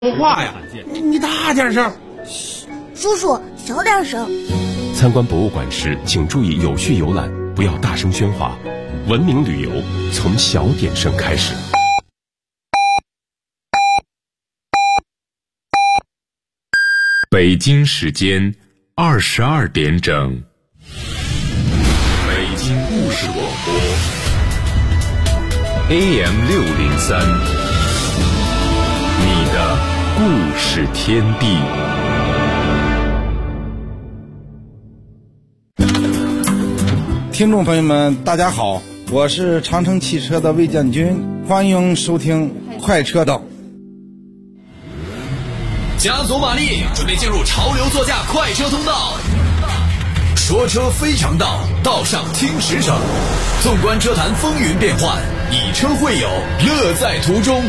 说话呀，你大点声。 叔叔，小点声。 参观博物馆时，请注意有序游览，不要大声喧哗。文明旅游从小点声开始。北京时间22点整。北京故事广播 AM603，你的故事天地。 听众朋友们大家好，我是长城汽车的魏建军，欢迎收听快车道。 加足马力，准备进入潮流座驾快车通道。说车非常道，道上听实诚。纵观车坛风云变幻，以车会友，乐在途中。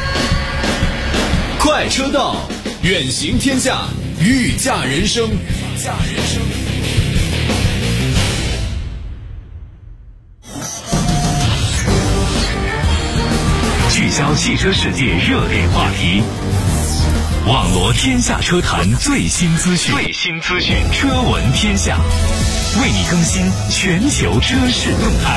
快车道，远行天下，御驾人生。 聚焦汽车世界热点话题，网罗天下车坛最新资讯，车闻天下，为你更新全球车市动态。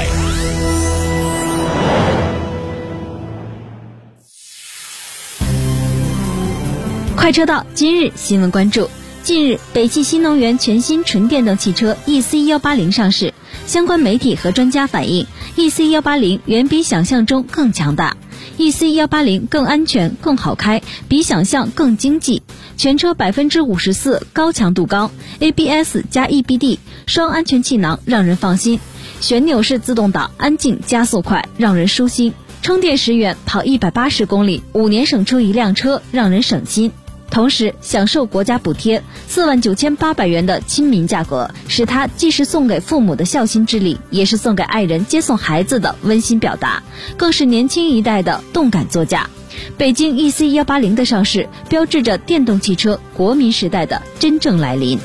快车道今日新闻关注。近日，北汽新能源全新纯电动汽车 EC180 上市，相关媒体和专家反映 EC180 远比想象中更强大。EC180 更安全、更好开，比想象更经济。全车54%高强度高 ABS 加 EBD 双安全气囊，让人放心。旋钮式自动挡，安静加速快，让人舒心。充电10元跑180公里，5年省出一辆车，让人省心。同时享受国家补贴49800元的亲民价格，使它既是送给父母的孝心之礼，也是送给爱人接送孩子的温馨表达，更是年轻一代的动感座驾。北京 EC180 的上市，标志着电动汽车国民时代的真正来临。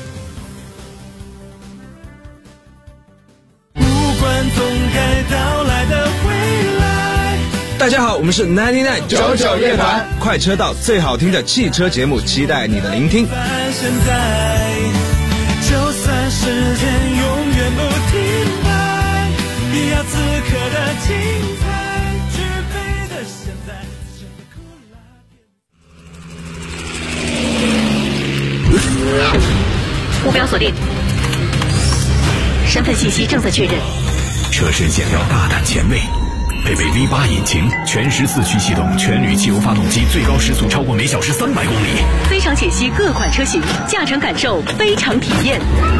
不管总该到来的未来。 大家好，我们是99乐团，快车道最好听的汽车节目，期待你的聆听。 现在就算时间永远不停摆，也要此刻的精彩，具备的现在。 目标锁定，身份信息正在确认。 车身线条大胆前卫，配备 V8 引擎，全时4驱系统，全铝汽油发动机，最高时速超过每小时300公里。 非常解析各款车型，驾乘感受非常体验。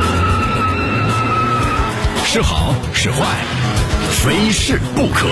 是好是坏，非试不可。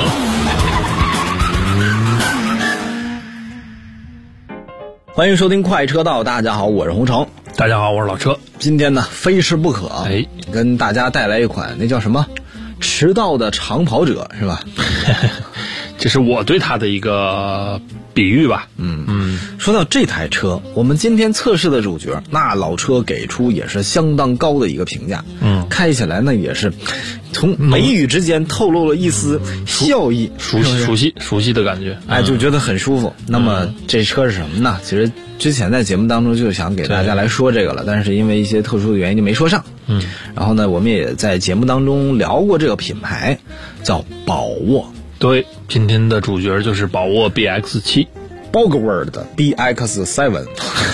欢迎收听快车道，大家好，我是洪城。 大家好，我是老车。 今天呢，非试不可，跟大家带来一款那叫什么？迟到的长跑者是吧？ 这是我对他的一个比喻吧。 说到这台车，我们今天测试的主角，那老车给出也是相当高的一个评价。开起来呢也是从眉宇之间透露了一丝笑意， 熟悉的感觉。 就觉得很舒服。那么这车是什么呢？其实之前在节目当中就想给大家来说这个了，但是因为一些特殊的原因就没说上。然后呢，我们也在节目当中聊过这个品牌，叫宝沃。 对，今天的主角就是宝沃 BX7， Borgward 的 BX7，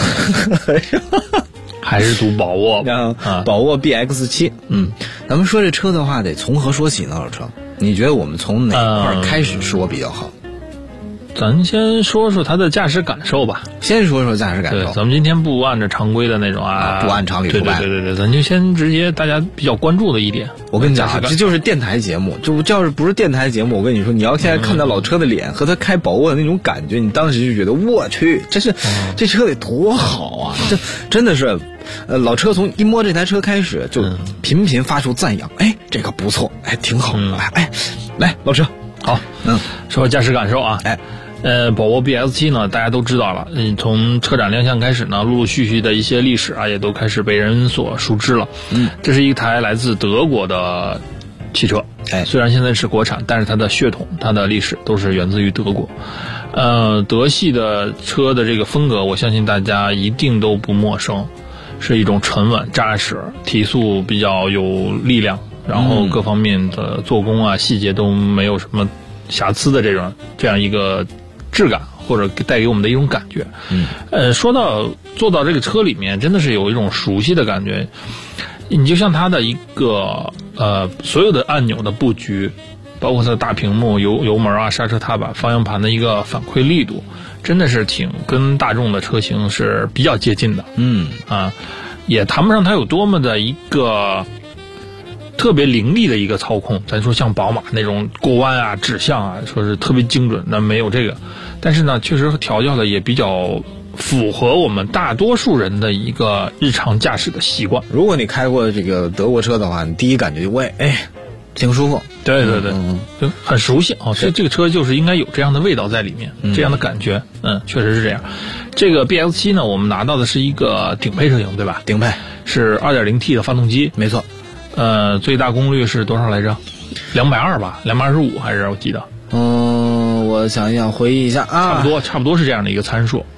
还是读宝沃吧。 宝沃 BX7。咱们说这车的话，得从何说起呢？老车，你觉得我们从哪块开始说比较好？ 咱先说说它的驾驶感受吧。 先说说驾驶感受。 对，咱们今天不按照常规的那种不按常理出牌。 对，咱就先直接大家比较关注的一点。 我跟你讲，这就是电台节目。要是不是电台节目，我跟你说，你要现在看到老车的脸和他开宝沃的那种感觉，你当时就觉得我去，这车得多好啊！这真的是，老车从一摸这台车开始就频频发出赞扬。这个不错，挺好。来，老车， 好，说说驾驶感受啊。宝沃 BX7 呢，大家都知道了。从车展亮相开始呢，陆陆续续的一些历史啊，也都开始被人所熟知了。这是一台来自德国的汽车，虽然现在是国产，但是它的血统、它的历史都是源自于德国。 德系的车的这个风格，我相信大家一定都不陌生，是一种沉稳扎实，提速比较有力量，然后各方面的做工啊细节都没有什么瑕疵的这样一个质感，或者带给我们的一种感觉。说到坐到这个车里面，真的是有一种熟悉的感觉。你就像它的一个所有的按钮的布局，包括它的大屏幕、油门啊、刹车踏板、方向盘的一个反馈力度，真的是挺跟大众的车型是比较接近的。也谈不上它有多么的一个特别凌厉的一个操控，咱说像宝马那种过弯啊、指向啊，说是特别精准，那没有这个。但是呢，确实调教的也比较符合我们大多数人的一个日常驾驶的习惯。 如果你开过这个德国车的话，你第一感觉就会挺舒服。 对，就很熟悉哦。这个车就是应该有这样的味道在里面，这样的感觉，确实是这样。这个 BX7 呢，我们拿到的是一个顶配车型，对吧？ 顶配是 2.0T 的发动机， 没错。 最大功率是多少来着？220吧，225还是我记得。 我想一想，回忆一下啊， 差不多是这样的一个参数。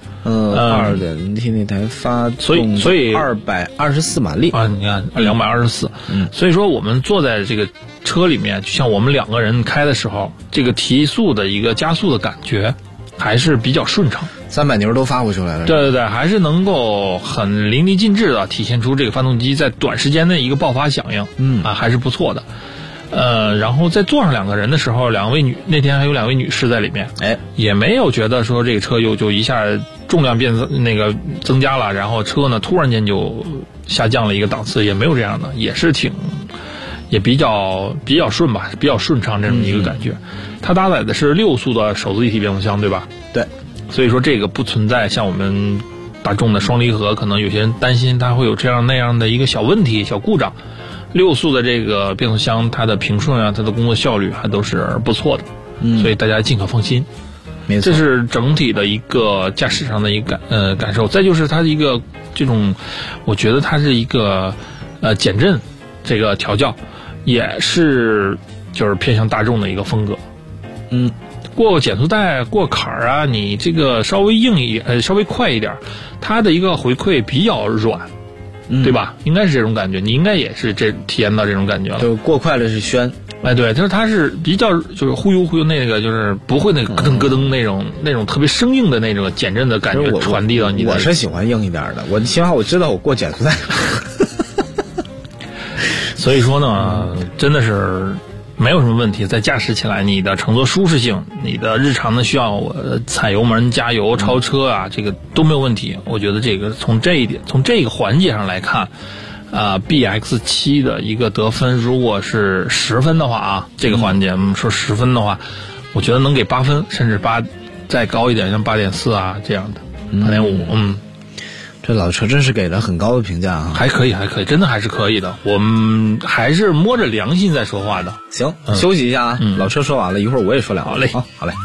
2.0T 那台发动， 所以 224马力啊，你看224。所以说我们坐在这个车里面，就像我们两个人开的时候，这个提速的一个加速的感觉还是比较顺畅 ，300牛都发挥出来了。 对，还是能够很淋漓尽致的体现出这个发动机在短时间内一个爆发响应。还是不错的。然后在坐上两个人的时候，那天还有2位女士在里面，也没有觉得说这个车就一下重量增加了，然后车呢突然间就下降了一个档次，也没有这样的，也是也比较顺吧，比较顺畅这么一个感觉。它搭载的是6速的手自一体变速箱，对吧？ 对， 所以说这个不存在像我们大众的双离合，可能有些人担心它会有这样那样的一个小问题、小故障。6速的这个变速箱，它的平顺啊，它的工作效率还都是不错的，所以大家尽可放心。 没错， 这是整体的一个驾驶上的一个感受。再就是它的一个这种，我觉得它是一个减震这个调教，也是就是偏向大众的一个风格。过减速带、过坎儿啊，你这个稍微稍微快一点，它的一个回馈比较软。对吧？应该是这种感觉，你应该也是体验到这种感觉了。 就过快了是宣， 对，就是它是比较就是忽悠那个，就是不会那个咯噔咯噔那种特别生硬的那种减震的感觉传递到你的。 我是喜欢硬一点的，起码我知道我过减速带。 所以说呢，真的是没有什么问题，在驾驶起来，你的乘坐舒适性，你的日常的需要踩油门、加油、超车啊，这个都没有问题。我觉得这个从这个环节上来看，BX7 的一个得分，如果是10分的话啊，这个环节我们说10分的话，我觉得能给8分，甚至8再高一点，像8.4啊这样的，8.5。 这老车真是给了很高的评价啊， 还可以，真的还是可以的。我们还是摸着良心在说话的。 行，休息一下啊，老车说完了，一会儿我也说两个。好嘞。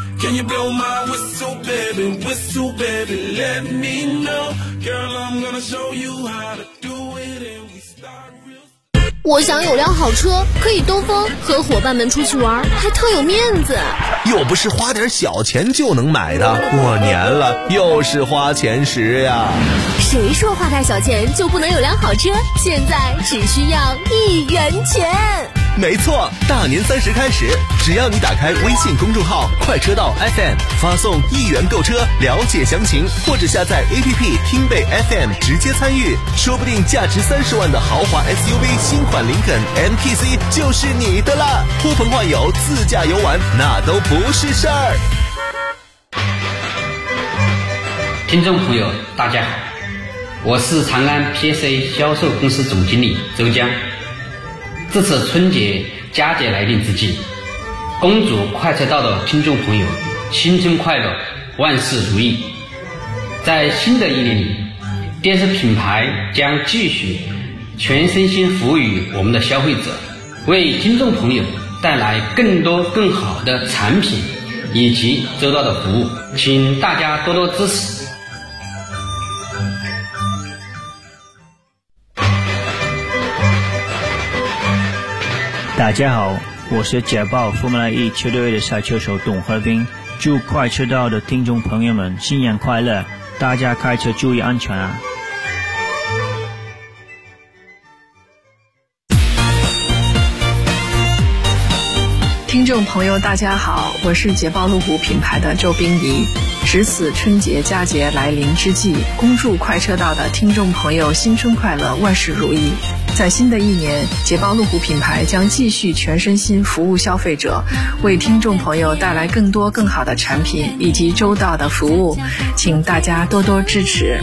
我想有辆好车，可以兜风，和伙伴们出去玩，还特有面子。 又不是花点小钱就能买的，过年了，又是花钱时呀。 谁说花点小钱就不能有辆好车？现在只需要1元钱。 没错，大年30开始，只要你打开微信公众号快车道 FM， 发送1元购车了解详情，或者下载 APP 听贝 FM 直接参与，说不定价值30万的豪华 SUV 新款林肯 MPC 就是你的啦！呼朋唤友自驾游玩那都不是事儿。 听众朋友大家好，我是长安 PSA 销售公司总经理周江。这次春节佳节来临之际，恭祝快车道的听众朋友新春快乐，万事如意。在新的一年里，电视品牌将继续全身心服务于我们的消费者，为听众朋友带来更多更好的产品以及周到的服务，请大家多多支持。 大家好，我是捷豹 Formula E 球队的赛车手董和斌。 祝快车道的听众朋友们新年快乐，大家开车注意安全啊！ 听众朋友大家好，我是捷豹路虎品牌的周冰怡。值此春节佳节来临之际，恭祝快车道的听众朋友新春快乐，万事如意。在新的一年，捷豹路虎品牌将继续全身心服务消费者，为听众朋友带来更多更好的产品以及周到的服务，请大家多多支持。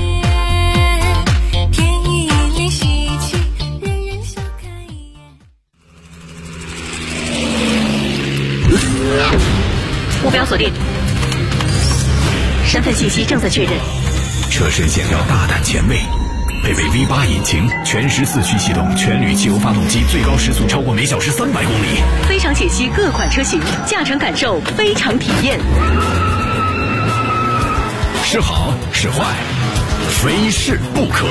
目标锁定，身份信息正在确认。 车身线条大胆前卫，配备 V8 引擎，全时4驱系统，全铝汽油发动机，最高时速超过每小时300公里。 非常解析各款车型，驾乘感受非常体验。 是好是坏，非试不可。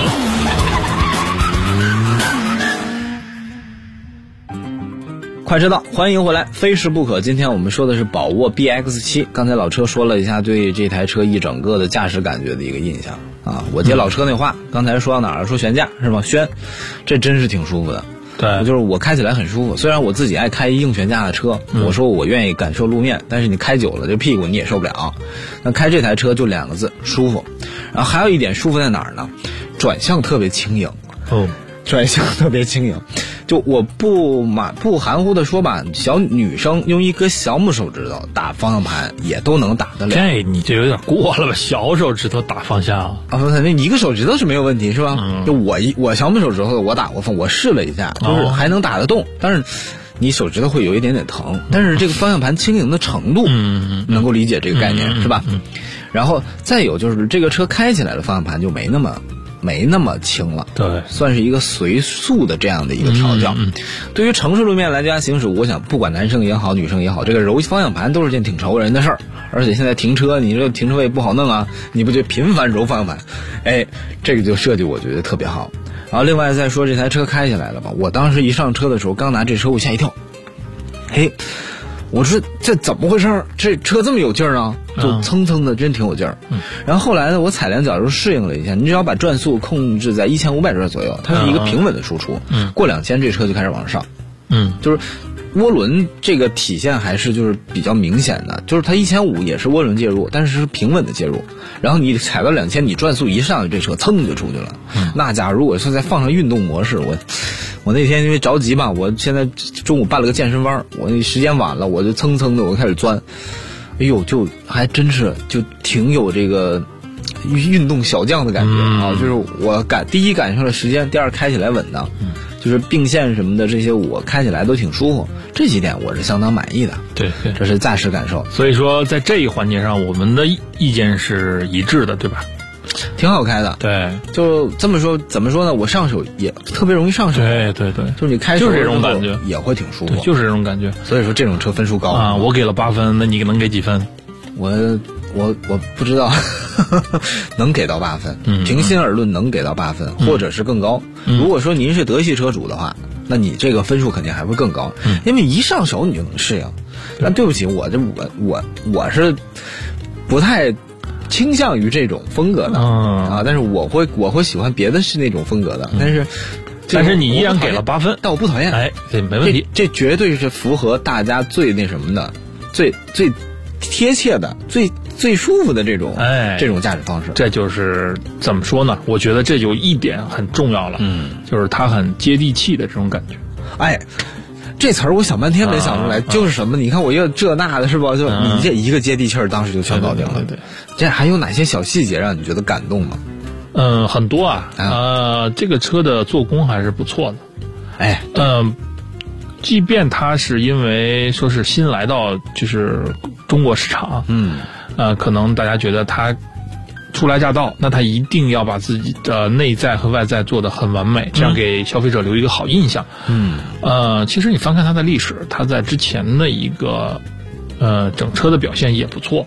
快车道，欢迎回来，非试不可。今天我们说的是宝沃 BX7。刚才老车说了一下对这台车一整个的驾驶感觉的一个印象啊。我接老车那话，刚才说到哪儿了？说悬架是吧？悬，这真是挺舒服的。 对， 就是我开起来很舒服。虽然我自己爱开硬悬架的车，我说我愿意感受路面，但是你开久了这屁股你也受不了。那开这台车就2个字，舒服。然后还有一点舒服在哪儿呢？转向特别轻盈。 哦。 转向特别轻盈，就我不含糊的说吧，小女生用一个小拇手指头打方向盘也都能打得了。 这你这有点过了吧？小手指头打方向啊？ 不是，那一个手指头是没有问题是吧？就我小拇手指头我打过风，我试了一下，就是还能打得动，但是你手指头会有一点点疼。但是这个方向盘轻盈的程度，能够理解这个概念是吧？然后再有就是这个车开起来的方向盘就没那么轻了， 对， 算是一个随速的这样的一个调教。对于城市路面来讲行驶，我想不管男生也好，女生也好，这个揉方向盘都是件挺愁人的事儿。而且现在停车，你这停车位不好弄啊，你不就频繁揉方向盘？哎，这个就设计我觉得特别好。然后另外再说这台车开起来了吧，我当时一上车的时候，刚拿这车我吓一跳，嘿。我说这怎么回事？这车这么有劲儿啊，就蹭蹭的，真挺有劲儿。然后后来呢，我踩两脚就适应了一下，你只要把转速控制在1500转左右，它是一个平稳的输出。过2000这车就开始往上。就是涡轮这个体现还是就是比较明显的，就是它1500也是涡轮介入，但是是平稳的介入。然后你踩到2000，你转速一上，这车噌就出去了。那假如我是在放上运动模式，我那天因为着急吧，我现在中午办了个健身弯，我时间晚了，我就蹭蹭的我开始钻，哎呦，就还真是就挺有这个运动小将的感觉啊！就是我第一赶上了时间，第二开起来稳当，就是并线什么的这些我开起来都挺舒服，这几点我是相当满意的。 对， 这是驾驶感受。 所以说在这一环节上，我们的意见是一致的，对吧？ 挺好开的， 对， 就这么说，怎么说呢？我上手也特别容易上手， 对， 就是你开手就是这种感觉， 也会挺舒服， 就是这种感觉。 所以说这种车分数高啊，我给了8分，那你能给几分？ 我不知道，能给到8分，平心而论能给到8分，或者是更高。如果说您是德系车主的话，那你这个分数肯定还会更高，因为一上手你就能适应。那对不起，我是不太倾向于这种风格的啊，但是我会喜欢别的是那种风格的，但是你依然给了8分， 但我不讨厌， 哎，对，没问题， 这绝对是符合大家最那什么的，最贴切的，最舒服的这种驾驶方式。 这就是怎么说呢？我觉得这有一点很重要了，就是它很接地气的这种感觉。 哎，这词儿我想半天没想出来，就是什么？你看我又这那的是吧？就你这一个接地气儿，当时就全搞定了。 对， 这还有哪些小细节让你觉得感动吗？ 很多啊，这个车的做工还是不错的。 哎， 即便它是因为说是新来到就是中国市场，可能大家觉得它初来乍到，那他一定要把自己的内在和外在做得很完美，这样给消费者留一个好印象。其实你翻看它的历史，它在之前的一个整车的表现也不错。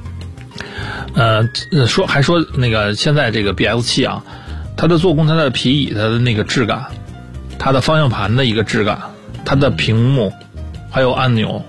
说那个现在这个 BX7 啊，它的做工、它的皮椅、它的那个质感、它的方向盘的一个质感、它的屏幕还有按钮，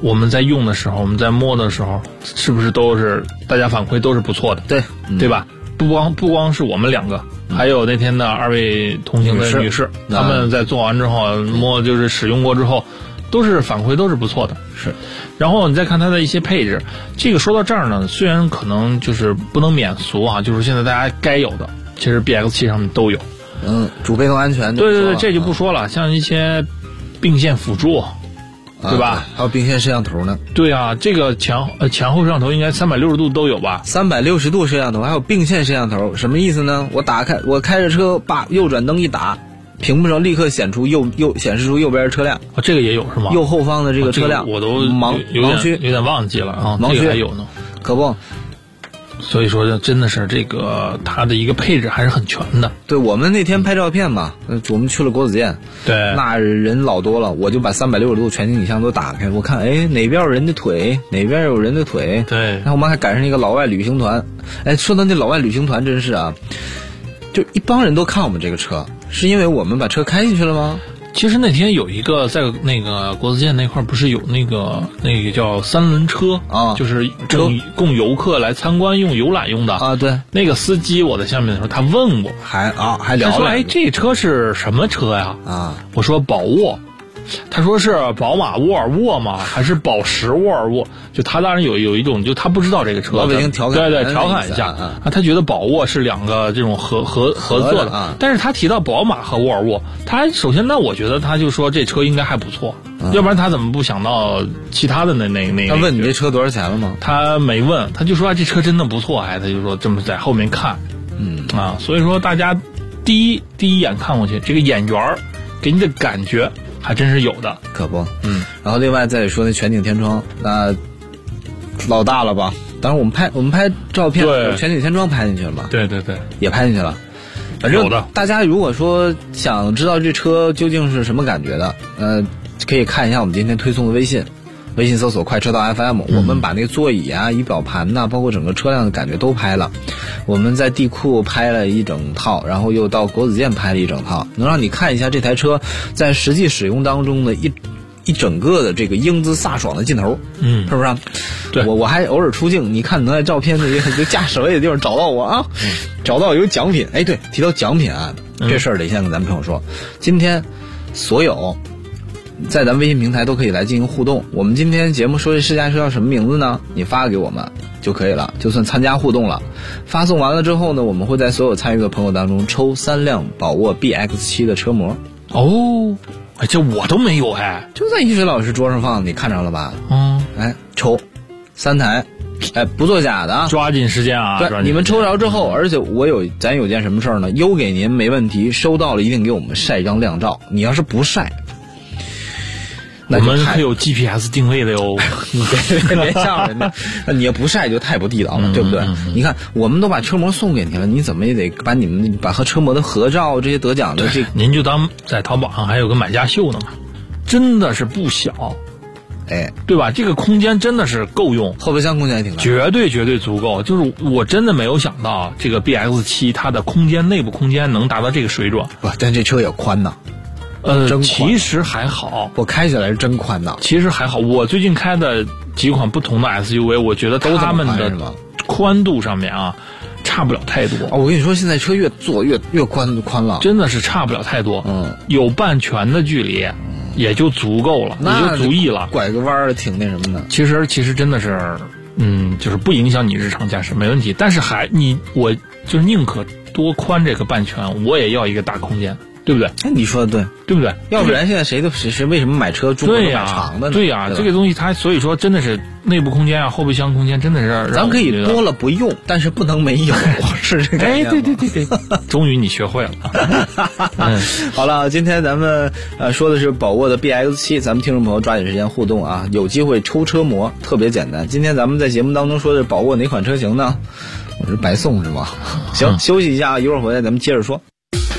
我们在用的时候，我们在摸的时候，是不是都是大家反馈都是不错的？ 对， 对吧？不光是我们2个，还有那天的2位同行的女士，她们在做完之后摸，就是使用过之后，都是反馈都是不错的。 是， 然后你再看它的一些配置，这个说到这儿呢，虽然可能就是不能免俗啊，就是现在大家该有的，其实 BX7 上面都有。 主被动安全对，这就不说了，像一些并线辅助，对吧？ 还有并线摄像头呢。 对啊，这个前后摄像头应该360度都有吧 ？360度摄像头，还有并线摄像头，什么意思呢？我开着车，把右转灯一打，屏幕上立刻显示出右边车辆。 这个也有是吗？ 右后方的这个车辆， 我都盲区有点忘记了啊， 盲区这个还有呢， 可不。 所以说真的是这个它的一个配置还是很全的。 对，我们那天拍照片嘛，我们去了国子监， 对， 那人老多了，我就把360度全景影像都打开，我看哪边有人的腿，哪边有人的腿。 对， 然后我们还赶上一个老外旅行团。说到那老外旅行团，真是啊，就一帮人都看我们这个车，是因为我们把车开进去了吗？ 其实那天有一个在那个国子监那块，不是有那个叫3轮车啊， 就是供游客来参观用游览用的啊。对， 那个司机我在下面的时候，他问我， 还聊了， 他说这车是什么车呀？ 啊， 我说宝沃。他说是宝马沃尔沃吗？还是保时沃尔沃？就他当然有一种，就他不知道这个车， 老北京调侃， 对调侃一下他觉得宝沃是2个这种合作的，但是他提到宝马和沃尔沃，他首先我觉得他就说这车应该还不错，要不然他怎么不想到其他的那他问你这车多少钱了吗？ 他没问，他就说这车真的不错，他就说这么在后面看，所以说大家第一眼看过去，这个眼缘给你的感觉还真是有的， 可不。然后另外再说那全景天窗，那老大了吧？当然我们拍照片，全景天窗拍进去了吧？ 对， 也拍进去了。反正大家如果说想知道这车究竟是什么感觉的，可以看一下我们今天推送的微信搜索快车道 FM，我们把那个座椅啊、仪表盘呐，包括整个车辆的感觉都拍了。我们在地库拍了一整套，然后又到国子监拍了一整套，能让你看一下这台车在实际使用当中的一整个的这个英姿飒爽的劲头，是不是？ 对， 我还偶尔出镜，你看能在照片那些就驾驶位的地方找到我啊，找到有奖品。对，提到奖品啊，这事儿得先跟咱们朋友说，今天所有在咱微信平台都可以来进行互动。我们今天节目说这试驾车叫什么名字呢？你发给我们就可以了，就算参加互动了。发送完了之后呢，我们会在所有参与的朋友当中抽3辆宝沃 BX7 的车模。 这我都没有就在一水老师桌上放，你看着了吧？抽3台，不作假的啊， 抓紧时间啊！ 对，你们抽着之后，而且咱有件什么事儿呢？邮给您没问题，收到了一定给我们晒一张亮照。你要是不晒， 我们可有 GPS 定位的哟。 你别像人家，你也不晒就太不地道了，对不对？你看，我们都把车模送给你了，你怎么也得把你们把和车模的合照这些得奖的您就当在淘宝上还有个买家秀呢嘛，真的是不小。对吧？这个空间真的是够用， 后备箱空间也挺大， 绝对足够。就是我真的没有想到，这个 BX7 它的内部空间能达到这个水准。 但这车也宽呐。 其实还好， 我开起来是真宽呐。 其实还好，我最近开的几款不同的 SUV， 我觉得他们的宽度上面啊，差不了太多。 我跟你说，现在车越做越宽了， 真的是差不了太多。有半拳的距离。也就足够了，也就足以了。 拐个弯儿挺那什么的。 其实真的是，就是不影响你日常驾驶，没问题。但是我就是宁可多宽这个半拳，我也要一个大空间，对不对？ 你说的对不对？ 要不然现在谁为什么买车中国都买长的呢？ 对呀，这个东西它所以说真的是内部空间啊，后备箱空间真的是咱可以多了不用，但是不能没有，是这个概念吗？ 对，终于你学会了。 好了，今天咱们说的是宝沃的 BX7， 咱们听众朋友抓紧时间互动啊，有机会抽车模，特别简单。今天咱们在节目当中说的是宝沃哪款车型呢？我是白送是吗？行，休息一下，一会儿回来咱们接着说。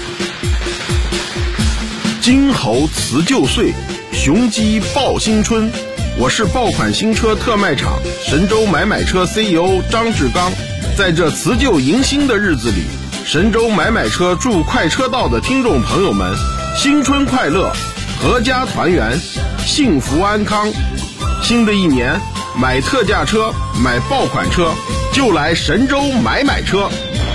金猴辞旧岁，雄鸡报新春。我是爆款新车特卖场神州买车 CEO 张志刚。在这辞旧迎新的日子里，神州买车祝快车道的听众朋友们新春快乐，阖家团圆，幸福安康。 新的一年，买特价车、买爆款车，就来神州买车。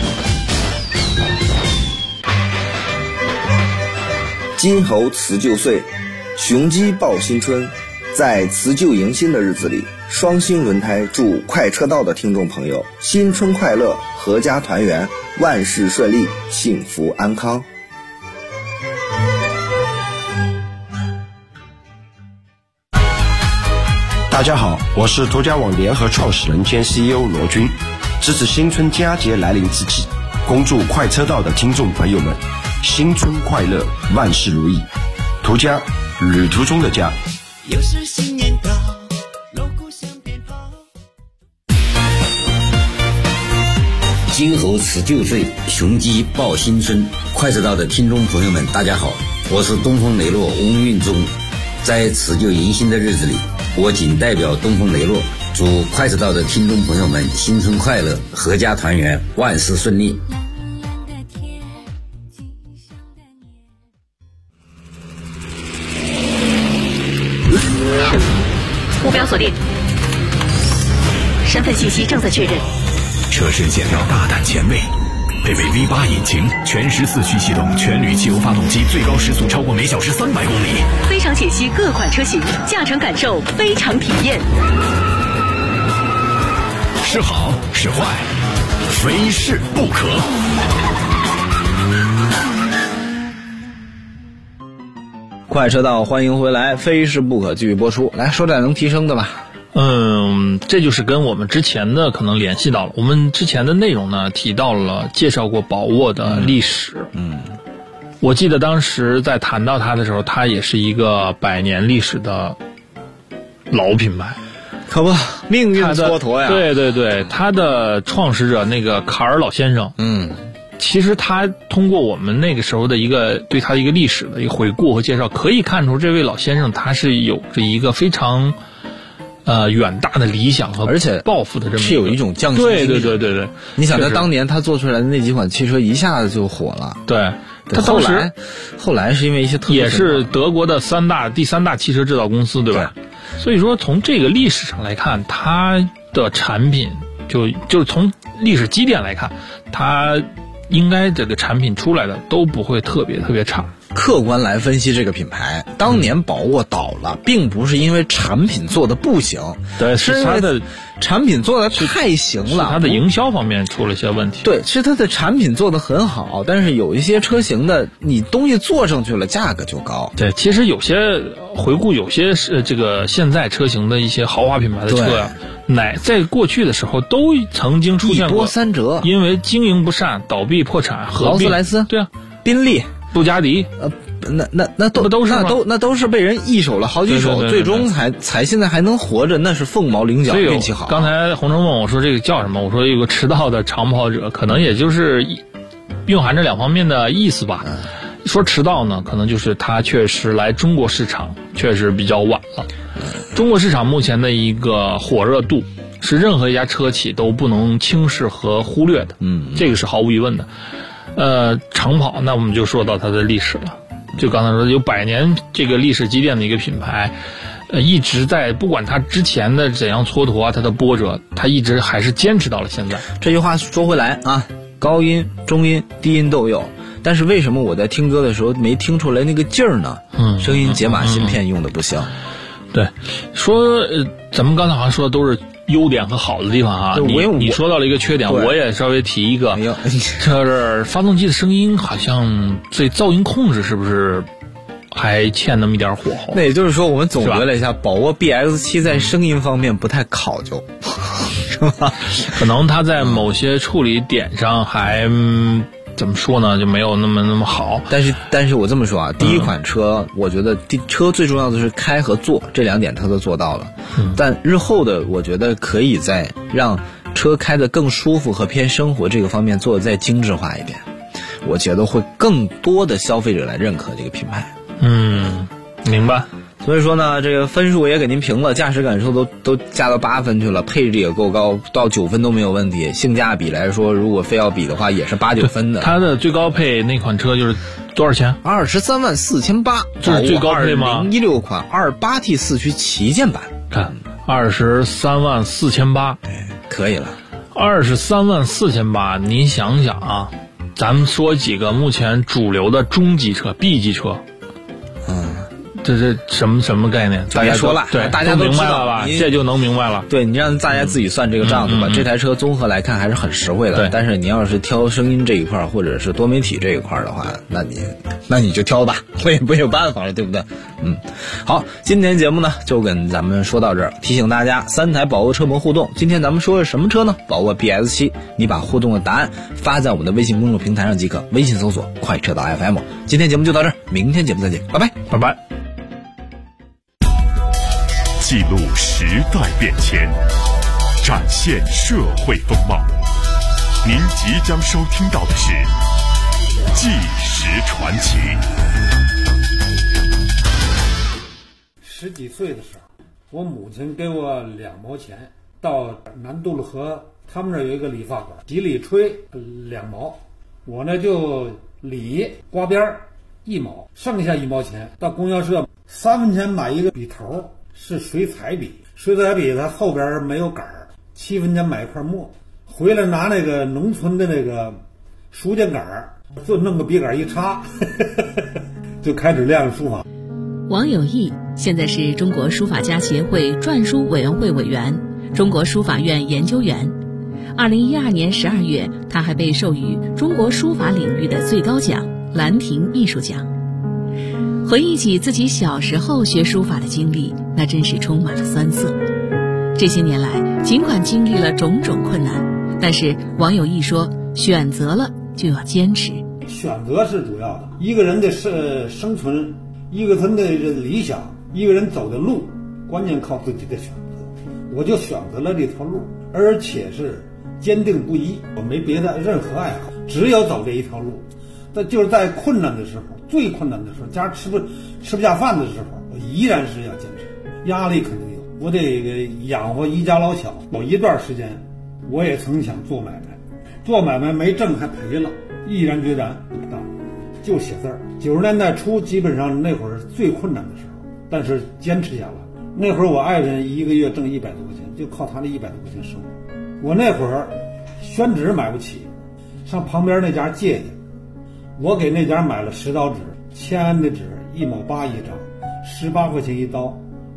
金猴辞旧岁，雄鸡报新春。在辞旧迎新的日子里，双星轮胎祝快车道的听众朋友新春快乐，阖家团圆，万事顺利，幸福安康。 大家好，我是途家网联合创始人兼 CEO 罗军。值此新春佳节来临之际，恭祝快车道的听众朋友们新春快乐，万事如意。途家，旅途中的家。 又是新年到，锣鼓响鞭炮。 金猴辞旧岁，雄鸡报新春。快车道的听众朋友们，大家好，我是东风雷诺翁运忠。在辞旧迎新的日子里，我谨代表东风雷诺，祝快车道的听众朋友们新春快乐，阖家团圆，万事顺利。 目标锁定，身份信息正在确认。 车身线条大胆前卫，配备 V8 引擎，全14驱系统，全铝汽油发动机，最高时速超过每小时300公里。 非常解析各款车型，驾乘感受非常体验。 是好是坏，非试不可。 快车道，欢迎回来，非试不可继续播出。来说点能提升的吧。 这就是跟我们之前的可能联系到了。我们之前的内容呢，提到了介绍过宝沃的历史。我记得当时在谈到它的时候，它也是一个100年历史的老品牌。 可不，命运蹉跎呀。 对对对，它的创始者那个卡尔老先生，其实他通过我们那个时候的一个对他的一个历史的一个回顾和介绍，可以看出这位老先生他是有着一个非常远大的理想和而且抱负的，这么是有一种匠心精神。 对对， 你想他当年他做出来的那几款汽车一下子就火了。 对，他后来是因为一些特殊也是德国的第三大汽车制造公司，对吧？所以说从这个历史上来看，它的产品就是从历史基点来看，它应该这个产品出来的都不会特别差。 客观来分析这个品牌，当年宝沃倒了，并不是因为产品做的不行， 对，是它的产品做的太行了， 是它的营销方面出了一些问题。 对，是它的产品做的很好，但是有一些车型的你东西做上去了，价格就高。 对，其实有些回顾，有些是这个现在车型的一些豪华品牌的车啊，在过去的时候都曾经出现过一波三折， 因为经营不善、倒闭破产、合并。 劳斯莱斯， 对啊， 宾利。 布加迪， 那都是被人一手了好几手，最终才现在还能活着，那是凤毛麟角，运气好。 刚才洪城问我说这个叫什么，我说有个迟到的长跑者，可能也就是蕴含着两方面的意思吧。说迟到呢，可能就是他确实来中国市场确实比较晚了。中国市场目前的一个火热度是任何一家车企都不能轻视和忽略的，这个是毫无疑问的。长跑，那我们就说到它的历史了。就刚才说有100年这个历史积淀的一个品牌，一直在不管它之前的怎样蹉跎啊，它的波折，它一直还是坚持到了现在。 这句话说回来啊，高音、中音、低音都有，但是为什么我在听歌的时候没听出来那个劲儿呢？声音解码芯片用的不行。 对，说咱们刚才好像说的都是优点和好的地方啊，你说到了一个缺点，我也稍微提一个，就是发动机的声音好像对噪音控制是不是还欠那么一点火候？ 那也就是说，我们总结了一下，宝沃 BX7 在声音方面不太考究，是吧？ 可能它在某些处理点上还怎么说呢，就没有那么好。 但是我这么说啊，第一款车，我觉得车最重要的是开和坐，这2点它都做到了。但日后的，我觉得可以在让车开得更舒服和偏生活这个方面做得再精致化一点，我觉得会更多的消费者来认可这个品牌。 明白。 所以说呢，这个分数也给您评了，驾驶感受都加到8分去了，配置也够高，到9分都没有问题。性价比来说，如果非要比的话，也是8、9分的。 它的最高配那款车就是多少钱 ？234800， 这是最高配吗 ？2016款 2.8T 4驱旗舰版。 看 234800， 可以了。 234800，你想想啊，咱们说几个目前主流的中级车、B 级车，这是什么概念？大家说了， 对， 大家都明白了吧？这就能明白了。 对，你让大家自己算这个账子吧。这台车综合来看还是很实惠的。 对， 但是你要是挑声音这一块或者是多媒体这一块的话，那你就挑吧，我也没有办法了，对不对？好，今天节目呢就跟咱们说到这儿。提醒大家，3台宝沃车模互动。今天咱们说的什么车呢？宝沃 PS7。你把互动的答案发在我们的微信公众平台上即可，微信搜索快车道 FM。今天节目就到这儿，明天节目再见，拜拜， 拜拜。 记录时代变迁，展现社会风貌。您即将收听到的是《纪实传奇》。 10几岁的时候，我母亲给我2毛钱，到南渡路河，他们那儿有一个理发馆，几里吹2毛，我呢就理刮边1毛，剩下1毛钱到供销社3分钱买一个笔头。是水彩笔，水彩笔它后边没有杆儿，7分钱买一块墨，回来拿那个农村的那个书架杆儿，就弄个笔杆一插，就开始练书法。 王有义现在是中国书法家协会篆书委员会委员、中国书法院研究员。2012年12月，他还被授予中国书法领域的最高奖兰亭艺术奖。回忆起自己小时候学书法的经历，那真是充满了酸涩。这些年来，尽管经历了种种困难，但是王有义说，选择了就要坚持。 选择是主要的，一个人的生存，一个人的理想，一个人走的路，关键靠自己的选择。我就选择了这条路，而且是坚定不移，我没别的任何爱好，只有走这一条路。但就是在困难的时候，最困难的时候，家吃不下饭的时候，我依然是要坚持，压力肯定有，我得养活一家老小。有一段时间我也曾想做买卖，做买卖没挣还赔了，毅然决然不干，就写字儿。90年代初基本上那会儿最困难的时候，但是坚持下来。那会儿我爱人一个月挣100多块钱，就靠他那100多块钱生活。我那会儿宣纸买不起，上旁边那家借去，我给那家买了10刀纸，签的纸1毛8一张，18块钱一刀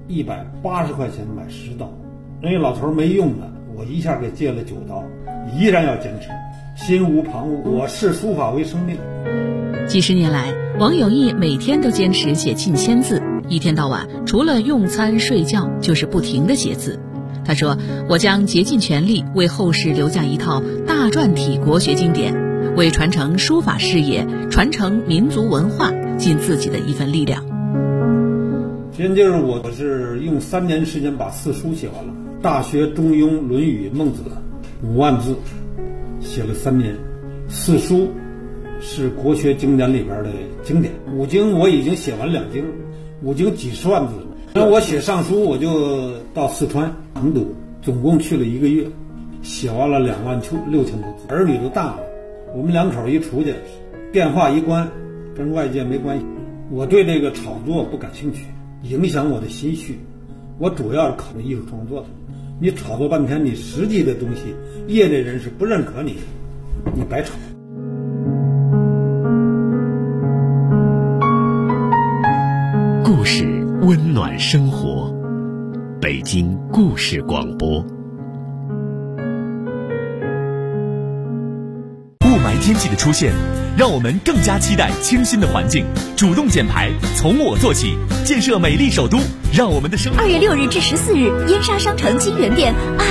，180块钱买10刀。人家老头没用的，我一下给借了9刀，依然要坚持，心无旁骛。我视书法为生命。 几十年来，王有义每天都坚持写近1000字，一天到晚除了用餐睡觉就是不停地写字。他说，我将竭尽全力为后世留下一套大篆体国学经典，为传承书法事业、传承民族文化尽自己的一份力量。 先就是我是用3年时间把4书写完了，《大学》《中庸》《论语》《孟子》5万字，写了3年。4书是国学经典里边的经典，5经我已经写完2经，5经几十万字了。那我写上书，我就到四川成都，总共去了1个月，写完了26000多字。儿女都大了，我们2口一出去，电话一关，跟外界没关系。我对这个炒作不感兴趣，影响我的心绪。我主要是考虑艺术创作的。你炒作半天，你实际的东西，业内人士不认可你，你白炒。 故事温暖生活，北京故事广播。雾霾天气的出现，让我们更加期待清新的环境，主动减排，从我做起，建设美丽首都，让我们的生活。 2月6日至14日，燕莎商城金源店